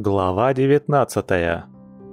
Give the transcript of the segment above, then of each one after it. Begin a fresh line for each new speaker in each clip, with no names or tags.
Глава 19.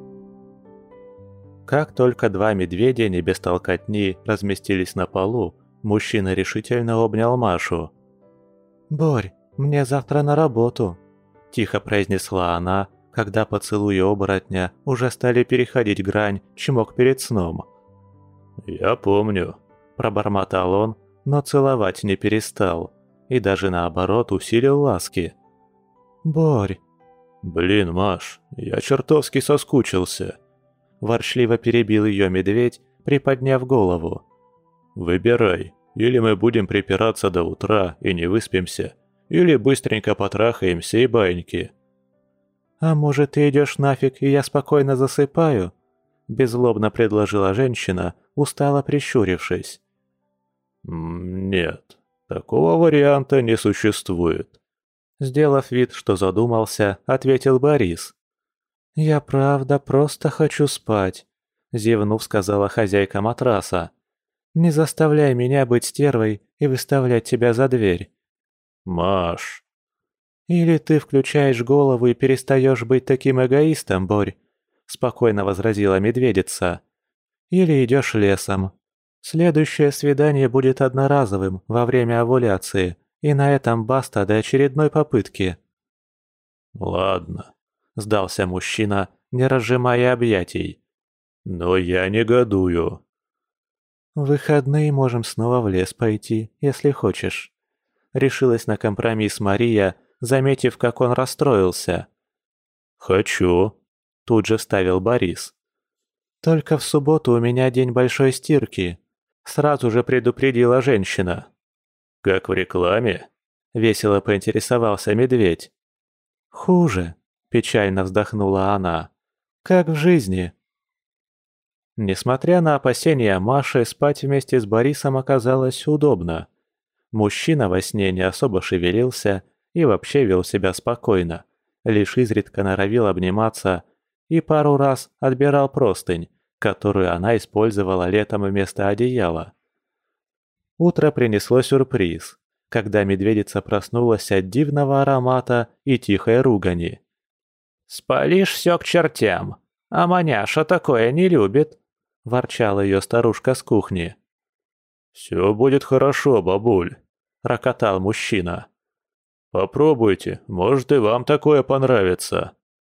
Как только два медведя не без толкотни разместились на полу, мужчина решительно обнял Машу. «Борь, мне завтра на работу», – тихо произнесла она, когда поцелуи оборотня уже стали переходить грань чмок перед сном. «Я помню», – пробормотал он, но целовать не перестал, и даже наоборот усилил ласки. «Борь!» «Блин, Маш, я чертовски соскучился», – ворчливо перебил ее медведь, приподняв голову. «Выбирай, или мы будем припираться до утра и не выспимся, или быстренько потрахаемся и баиньки». «А может, ты идешь нафиг, и я спокойно засыпаю?» – беззлобно предложила женщина, устало прищурившись. «Нет, такого варианта не существует», – сделав вид, что задумался, ответил Борис. «Я правда просто хочу спать», – зевнув, сказала хозяйка матраса. «Не заставляй меня быть стервой и выставлять тебя за дверь». «Маш...» «Или ты включаешь голову и перестаешь быть таким эгоистом, Борь», – спокойно возразила медведица. «Или идешь лесом. Следующее свидание будет одноразовым во время овуляции, и на этом баста до очередной попытки». «Ладно», – сдался мужчина, не разжимая объятий. «Но я негодую». «В выходные можем снова в лес пойти, если хочешь», – решилась на компромисс Мария, заметив, как он расстроился. «Хочу», – тут же вставил Борис. «Только в субботу у меня день большой стирки», – сразу же предупредила женщина. «Как в рекламе?» – весело поинтересовался медведь. «Хуже», – печально вздохнула она. «Как в жизни». Несмотря на опасения Маши, спать вместе с Борисом оказалось удобно. Мужчина во сне не особо шевелился и вообще вел себя спокойно, лишь изредка норовил обниматься и пару раз отбирал простынь, которую она использовала летом вместо одеяла. Утро принесло сюрприз, когда медведица проснулась от дивного аромата и тихой ругани. «Спалишь все к чертям, а маняша такое не любит», – ворчала ее старушка с кухни. «Все будет хорошо, бабуль», – рокотал мужчина. «Попробуйте, может, и вам такое понравится».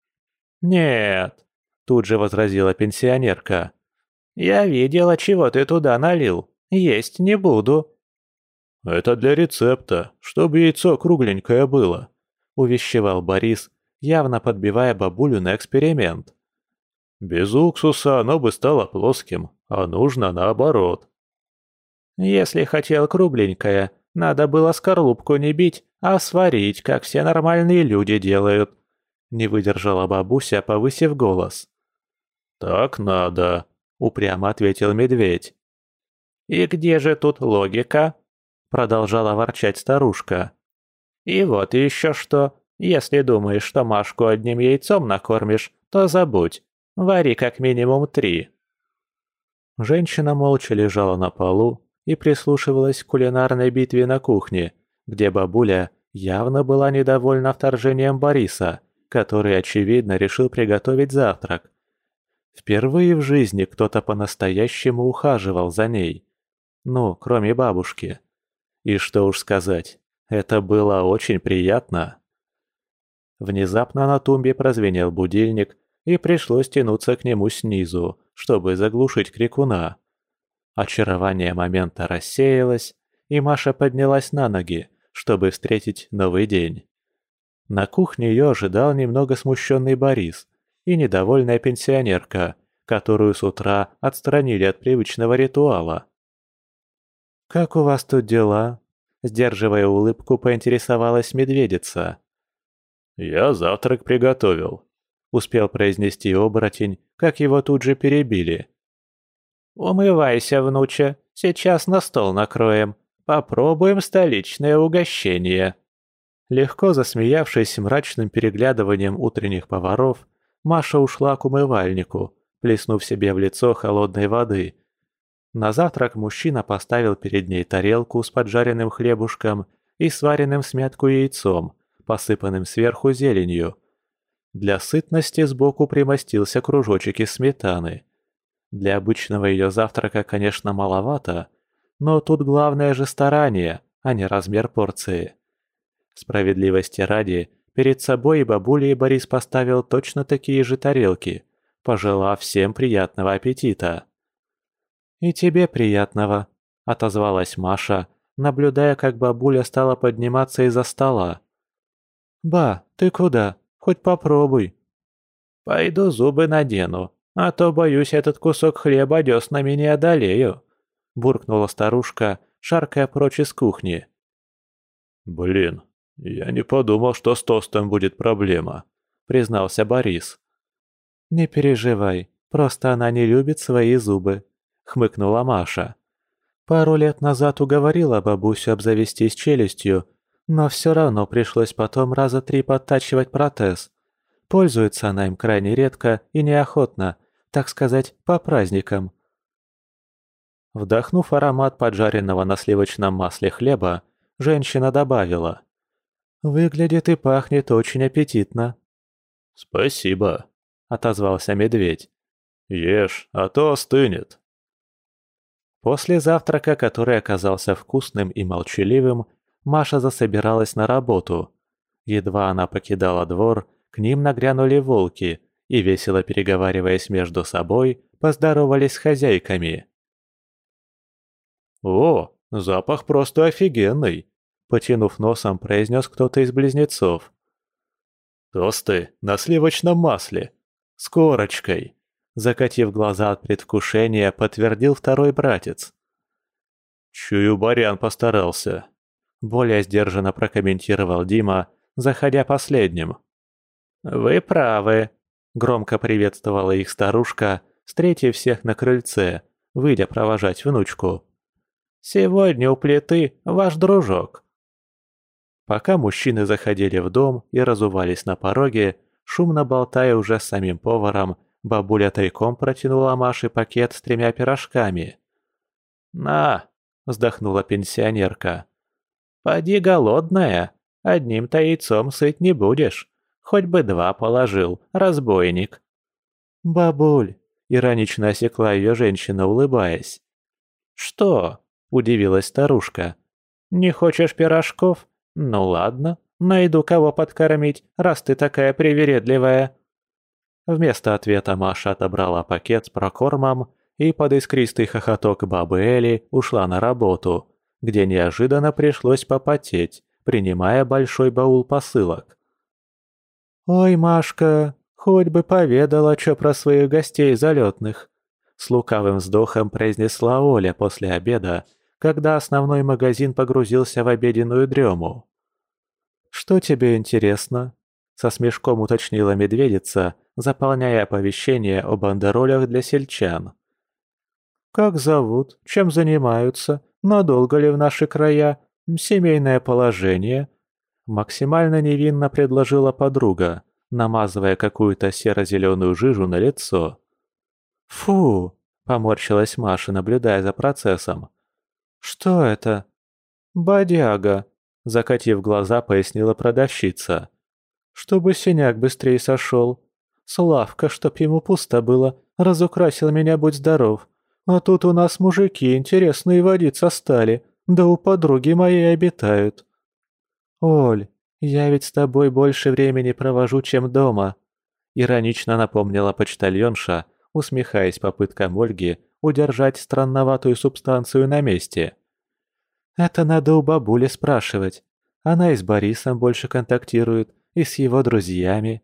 «Нет», – тут же возразила пенсионерка. «Я видела, чего ты туда налил. Есть не буду». «Это для рецепта, чтобы яйцо кругленькое было», – увещевал Борис, явно подбивая бабулю на эксперимент. «Без уксуса оно бы стало плоским, а нужно наоборот». «Если хотел кругленькое, надо было скорлупку не бить, а сварить, как все нормальные люди делают», – не выдержала бабуся, повысив голос. «Так надо», – упрямо ответил медведь. «И где же тут логика?» – продолжала ворчать старушка. «И вот еще что. Если думаешь, что Машку одним яйцом накормишь, то забудь. Вари как минимум 3». Женщина молча лежала на полу и прислушивалась к кулинарной битве на кухне, где бабуля явно была недовольна вторжением Бориса, который, очевидно, решил приготовить завтрак. Впервые в жизни кто-то по-настоящему ухаживал за ней. Ну, кроме бабушки. И что уж сказать, это было очень приятно. Внезапно на тумбе прозвенел будильник, и пришлось тянуться к нему снизу, чтобы заглушить крикуна. Очарование момента рассеялось, и Маша поднялась на ноги, чтобы встретить новый день. На кухне ее ожидал немного смущенный Борис и недовольная пенсионерка, которую с утра отстранили от привычного ритуала. «Как у вас тут дела?» – сдерживая улыбку, поинтересовалась медведица. «Я завтрак приготовил», – успел произнести оборотень, как его тут же перебили. «Умывайся, внуча, сейчас на стол накроем. Попробуем столичное угощение». Легко засмеявшись мрачным переглядыванием утренних поваров, Маша ушла к умывальнику, плеснув себе в лицо холодной воды. На завтрак мужчина поставил перед ней тарелку с поджаренным хлебушком и сваренным всмятку яйцом, посыпанным сверху зеленью. Для сытности сбоку примостился кружочек из сметаны. Для обычного ее завтрака, конечно, маловато, но тут главное же старание, а не размер порции. Справедливости ради, перед собой и бабулей Борис поставил точно такие же тарелки, пожелав всем приятного аппетита. «И тебе приятного», — отозвалась Маша, наблюдая, как бабуля стала подниматься из-за стола. «Ба, ты куда? Хоть попробуй». «Пойду зубы надену, а то, боюсь, этот кусок хлеба деснами не одолею», — буркнула старушка, шаркая прочь из кухни.
«Блин, я не подумал, что с тостом будет проблема», — признался Борис.
«Не переживай, просто она не любит свои зубы», — хмыкнула Маша. «Пару лет назад уговорила бабусю обзавестись челюстью, но все равно пришлось потом раза 3 подтачивать протез. Пользуется она им крайне редко и неохотно, так сказать, по праздникам». Вдохнув аромат поджаренного на сливочном масле хлеба, женщина добавила: «Выглядит и пахнет очень аппетитно».
«Спасибо», —
отозвался медведь.
«Ешь, а то остынет».
После завтрака, который оказался вкусным и молчаливым, Маша засобиралась на работу. Едва она покидала двор, к ним нагрянули волки и, весело переговариваясь между собой, поздоровались с хозяйками.
«О, запах просто офигенный», — потянув носом, произнес кто-то из близнецов. «Тосты на сливочном масле. С корочкой», — закатив глаза от предвкушения, подтвердил второй братец.
«Чую, барян постарался», — более сдержанно прокомментировал Дима, заходя последним. «Вы правы», — громко приветствовала их старушка, встретив всех на крыльце, выйдя провожать внучку. «Сегодня у плиты ваш дружок». Пока мужчины заходили в дом и разувались на пороге, шумно болтая уже с самим поваром, бабуля тайком протянула Маше пакет с 3 пирожками. «На!» — вздохнула пенсионерка. «Поди голодная, одним-то яйцом сыт не будешь. Хоть бы 2 положил, разбойник». «Бабуль!» — иронично осекла ее женщина, улыбаясь. «Что?» — удивилась старушка. «Не хочешь пирожков? Ну ладно, найду кого подкормить, раз ты такая привередливая». Вместо ответа Маша отобрала пакет с прокормом и под искристый хохоток бабы Эли ушла на работу, где неожиданно пришлось попотеть, принимая большой баул посылок. «Ой, Машка, хоть бы поведала, чё про своих гостей залетных», — с лукавым вздохом произнесла Оля после обеда, когда основной магазин погрузился в обеденную дрему. «Что тебе интересно?» — со смешком уточнила медведица, заполняя оповещение о бандеролях для сельчан. «Как зовут? Чем занимаются? Надолго ли в наши края? Семейное положение?» Максимально невинно предложила подруга, намазывая какую-то серо-зеленую жижу на лицо. «Фу!» — поморщилась Маша, наблюдая за процессом. «Что это?» «Бодяга», — закатив глаза, пояснила продавщица. «Чтобы синяк быстрее сошел. Славка, чтоб ему пусто было, разукрасил меня, будь здоров. А тут у нас мужики интересные водиться стали, да у подруги моей обитают». «Оль, я ведь с тобой больше времени провожу, чем дома», — иронично напомнила почтальонша, усмехаясь попыткам Ольги удержать странноватую субстанцию на месте. «Это надо у бабули спрашивать. Она и с Борисом больше контактирует, и с его друзьями».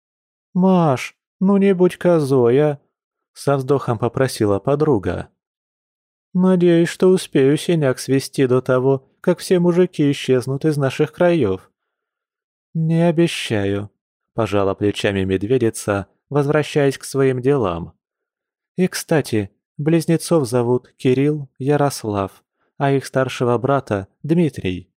«Маш, ну не будь козой, а!» — со вздохом попросила подруга. «Надеюсь, что успею синяк свести до того, как все мужики исчезнут из наших краев». «Не обещаю», — пожала плечами медведица, возвращаясь к своим делам. «И, кстати, близнецов зовут Кирилл, Ярослав, а их старшего брата — Дмитрий».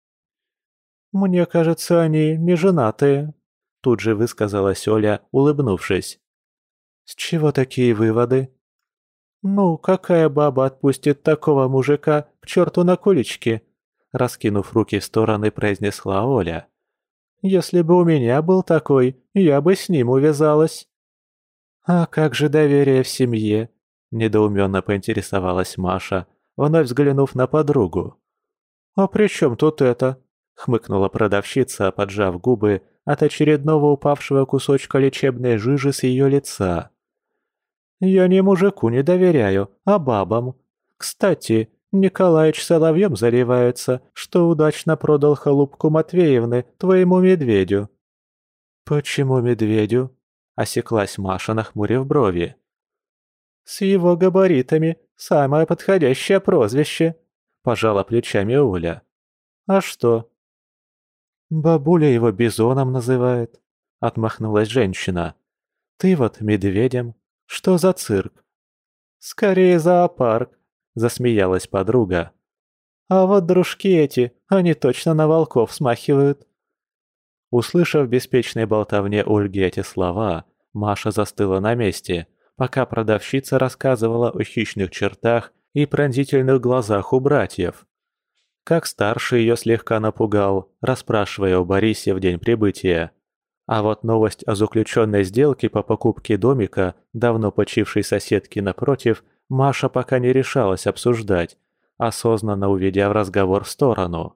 «Мне кажется, они не женатые», — тут же высказалась Оля, улыбнувшись. «С чего такие выводы?» «Ну, какая баба отпустит такого мужика к черту на куличке?» Раскинув руки в стороны, произнесла Оля. Если бы у меня был такой, я бы с ним увязалась». «А как же доверие в семье?» – недоуменно поинтересовалась Маша, вновь взглянув на подругу. «А при чем тут это?» – хмыкнула продавщица, поджав губы от очередного упавшего кусочка лечебной жижи с ее лица. «Я не мужику не доверяю, а бабам. Кстати, Николаич соловьем заливается, что удачно продал холупку Матвеевны твоему медведю». «Почему медведю?» – осеклась Маша, нахмурив брови. «С его габаритами самое подходящее прозвище», – пожала плечами Оля. «А что?» «Бабуля его бизоном называет», — отмахнулась женщина. «Ты вот медведем. Что за цирк?» «Скорее зоопарк», — засмеялась подруга. «А вот дружки эти, они точно на волков смахивают». Услышав в беспечной болтовне Ольги эти слова, Маша застыла на месте, пока продавщица рассказывала о хищных чертах и пронзительных глазах у братьев. Как старший ее слегка напугал, расспрашивая о Борисе в день прибытия. А вот новость о заключенной сделке по покупке домика давно почившей соседки напротив Маша пока не решалась обсуждать, осознанно уведя в разговор в сторону.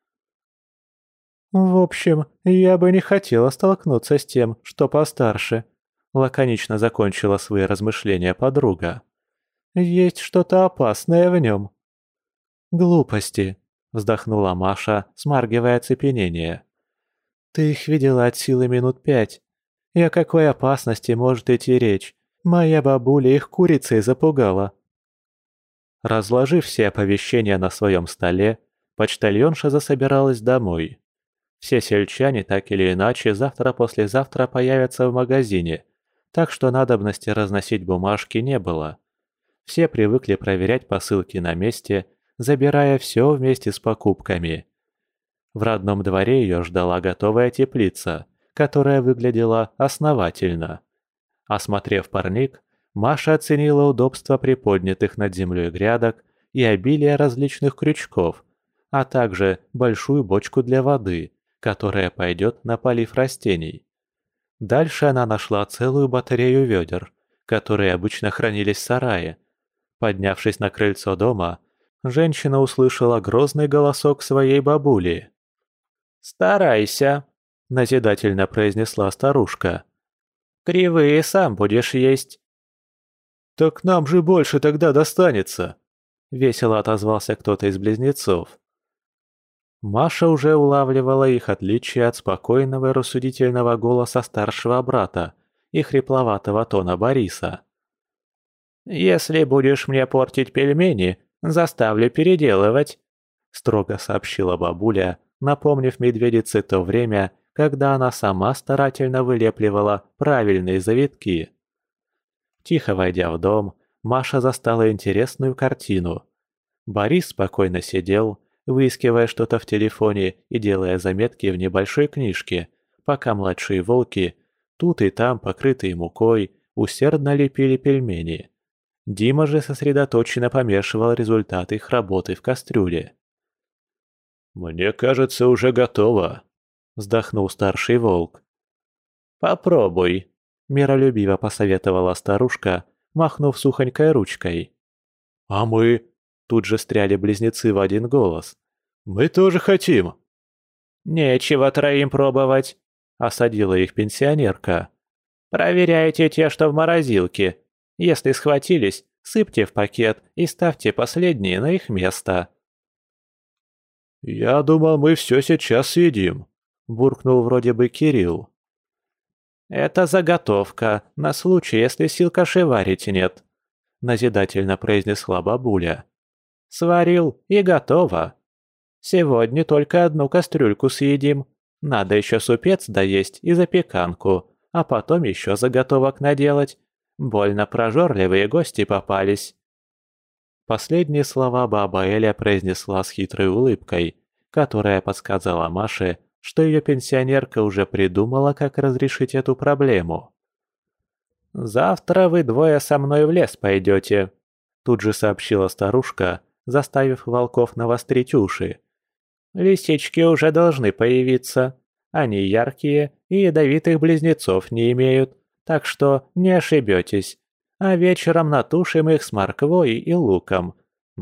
«В общем, я бы не хотела столкнуться с тем, что постарше», — лаконично закончила свои размышления подруга. «Есть что-то опасное в нем». «Глупости», — вздохнула Маша, смаргивая оцепенение. «Ты их видела от силы минут 5. И о какой опасности может идти речь? Моя бабуля их курицей запугала». Разложив все оповещения на своем столе, почтальонша засобиралась домой. Все сельчане так или иначе завтра-послезавтра появятся в магазине, так что надобности разносить бумажки не было. Все привыкли проверять посылки на месте, забирая все вместе с покупками. В родном дворе ее ждала готовая теплица, которая выглядела основательно. Осмотрев парник, Маша оценила удобство приподнятых над землей грядок и обилие различных крючков, а также большую бочку для воды, которая пойдет на полив растений. Дальше она нашла целую батарею ведер, которые обычно хранились в сарае. Поднявшись на крыльцо дома, женщина услышала грозный голосок своей бабули. «Старайся», — назидательно произнесла старушка. «Кривые сам будешь есть». «Так нам же больше тогда достанется», — весело отозвался кто-то из близнецов. Маша уже улавливала их отличие от спокойного и рассудительного голоса старшего брата и хрипловатого тона Бориса. «Если будешь мне портить пельмени, заставлю переделывать», — строго сообщила бабуля, напомнив медведице то время, когда она сама старательно вылепливала правильные завитки. Тихо войдя в дом, Маша застала интересную картину. Борис спокойно сидел, выискивая что-то в телефоне и делая заметки в небольшой книжке, пока младшие волки, тут и там покрытые мукой, усердно лепили пельмени. Дима же сосредоточенно помешивал результаты их работы в кастрюле.
«Мне кажется, уже готово», — вздохнул старший волк.
«Попробуй», — миролюбиво посоветовала старушка, махнув сухонькой ручкой.
«А мы?» — тут же встряли близнецы в один голос. «Мы тоже хотим!»
«Нечего троим пробовать», — осадила их пенсионерка. «Проверяйте те, что в морозилке. Если схватились, сыпьте в пакет и ставьте последние на их место».
«Я думал, мы все сейчас съедим», — буркнул вроде бы Кирилл.
«Это заготовка, на случай, если сил кашеварить нет», — назидательно произнесла бабуля. «Сварил и готово. Сегодня только одну кастрюльку съедим. Надо еще супец доесть и запеканку, а потом еще заготовок наделать. Больно прожорливые гости попались». Последние слова баба Эля произнесла с хитрой улыбкой, которая подсказала Маше, что ее пенсионерка уже придумала, как разрешить эту проблему. «Завтра вы двое со мной в лес пойдете», — тут же сообщила старушка, заставив волков навострить уши. «Лисички уже должны появиться. Они яркие и ядовитых близнецов не имеют, так что не ошибетесь. А вечером натушим их с морквой и луком.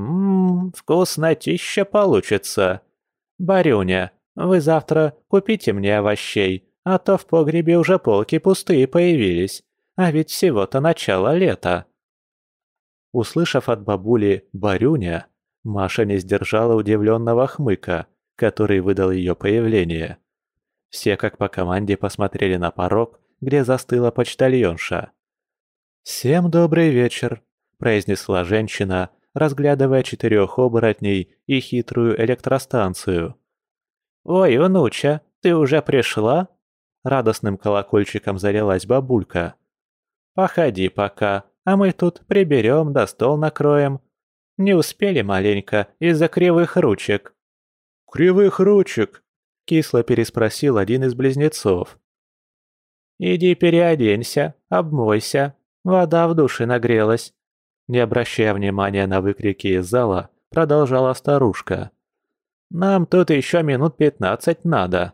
Вкуснотища получится. Барюня, вы завтра купите мне овощей, а то в погребе уже полки пустые появились, а ведь всего-то начало лета». Услышав от бабули «Барюня», Маша не сдержала удивленного хмыка, который выдал ее появление. Все как по команде посмотрели на порог, где застыла почтальонша. «Всем добрый вечер», – произнесла женщина, разглядывая 4 оборотней и хитрую электростанцию. «Ой, внуча, ты уже пришла?» – радостным колокольчиком залилась бабулька. «Походи пока, а мы тут приберем да стол накроем. Не успели маленько из-за кривых ручек». «Кривых ручек?» – кисло переспросил один из близнецов. «Иди переоденься, обмойся, вода в душе нагрелась», – не обращая внимания на выкрики из зала, продолжала старушка. «Нам тут еще минут 15 надо».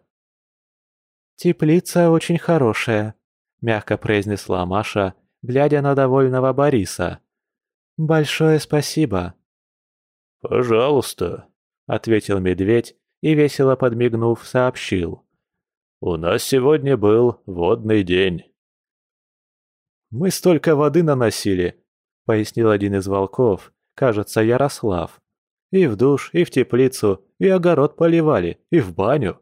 «Теплица очень хорошая», – мягко произнесла Маша, глядя на довольного Бориса. «Большое спасибо».
«Пожалуйста», — ответил медведь и, весело подмигнув, сообщил. «У нас сегодня был водный день».
«Мы столько воды наносили», — пояснил один из волков, кажется, Ярослав. «И в душ, и в теплицу, и огород поливали, и в баню».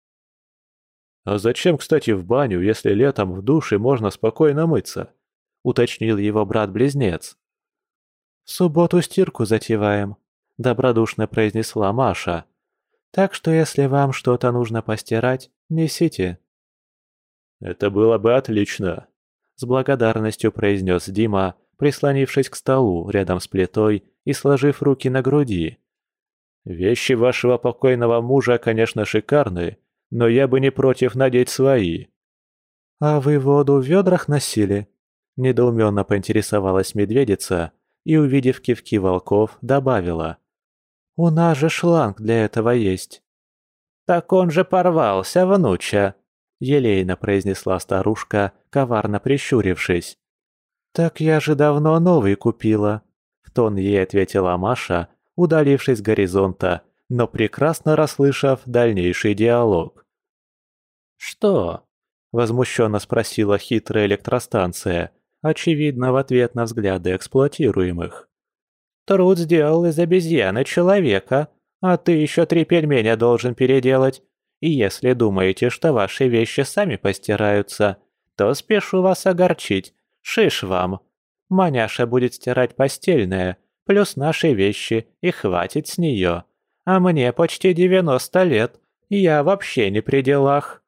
«А зачем, кстати, в баню, если летом в душе можно спокойно мыться?» — уточнил его брат-близнец. «В субботу стирку затеваем», — добродушно произнесла Маша. «Так что если вам что-то нужно постирать, несите».
«Это было бы отлично», — с благодарностью произнес Дима, прислонившись к столу рядом с плитой и сложив руки на груди. «Вещи вашего покойного мужа, конечно, шикарные, но я бы не против надеть свои».
«А вы воду в ведрах носили?» – недоуменно поинтересовалась медведица и, увидев кивки волков, добавила. «У нас же шланг для этого есть». «Так он же порвался, внуча», – елейно произнесла старушка, коварно прищурившись. «Так я же давно новый купила», – в тон ей ответила Маша, удалившись с горизонта, но прекрасно расслышав дальнейший диалог. «Что?» – возмущенно спросила хитрая электростанция, очевидно, в ответ на взгляды эксплуатируемых. «Труд сделал из обезьяны человека, а ты еще 3 пельменя должен переделать. И если думаете, что ваши вещи сами постираются, то спешу вас огорчить, шиш вам. Маняша будет стирать постельное, плюс наши вещи, и хватит с нее. А мне почти 90 лет, я вообще не при делах».